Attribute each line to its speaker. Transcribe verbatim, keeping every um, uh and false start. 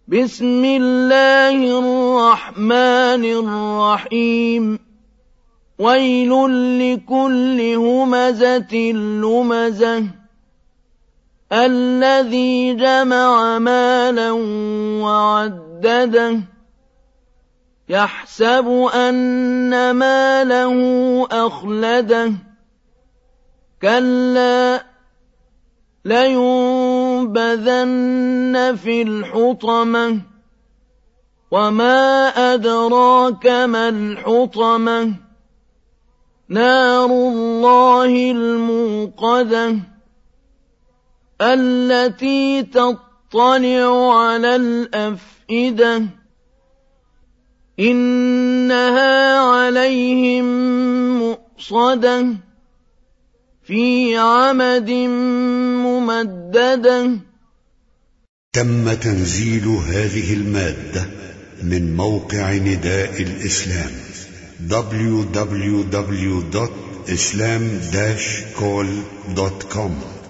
Speaker 1: بسم الله الرحمن الرحيم ويل لكل همزة لمزة الذي جمع مالا وعدده يحسب أن ماله أخلده كلا لينبذن في الحطمة وما أدراك ما الحطمة نار الله الموقدة التي تطلع على الأفئدة إنها عليهم مؤصدة في عمد ممددة.
Speaker 2: تم تنزيل هذه المادة من موقع نداء الإسلام دبليو دبليو دبليو دوت إسلام داش كول دوت كوم.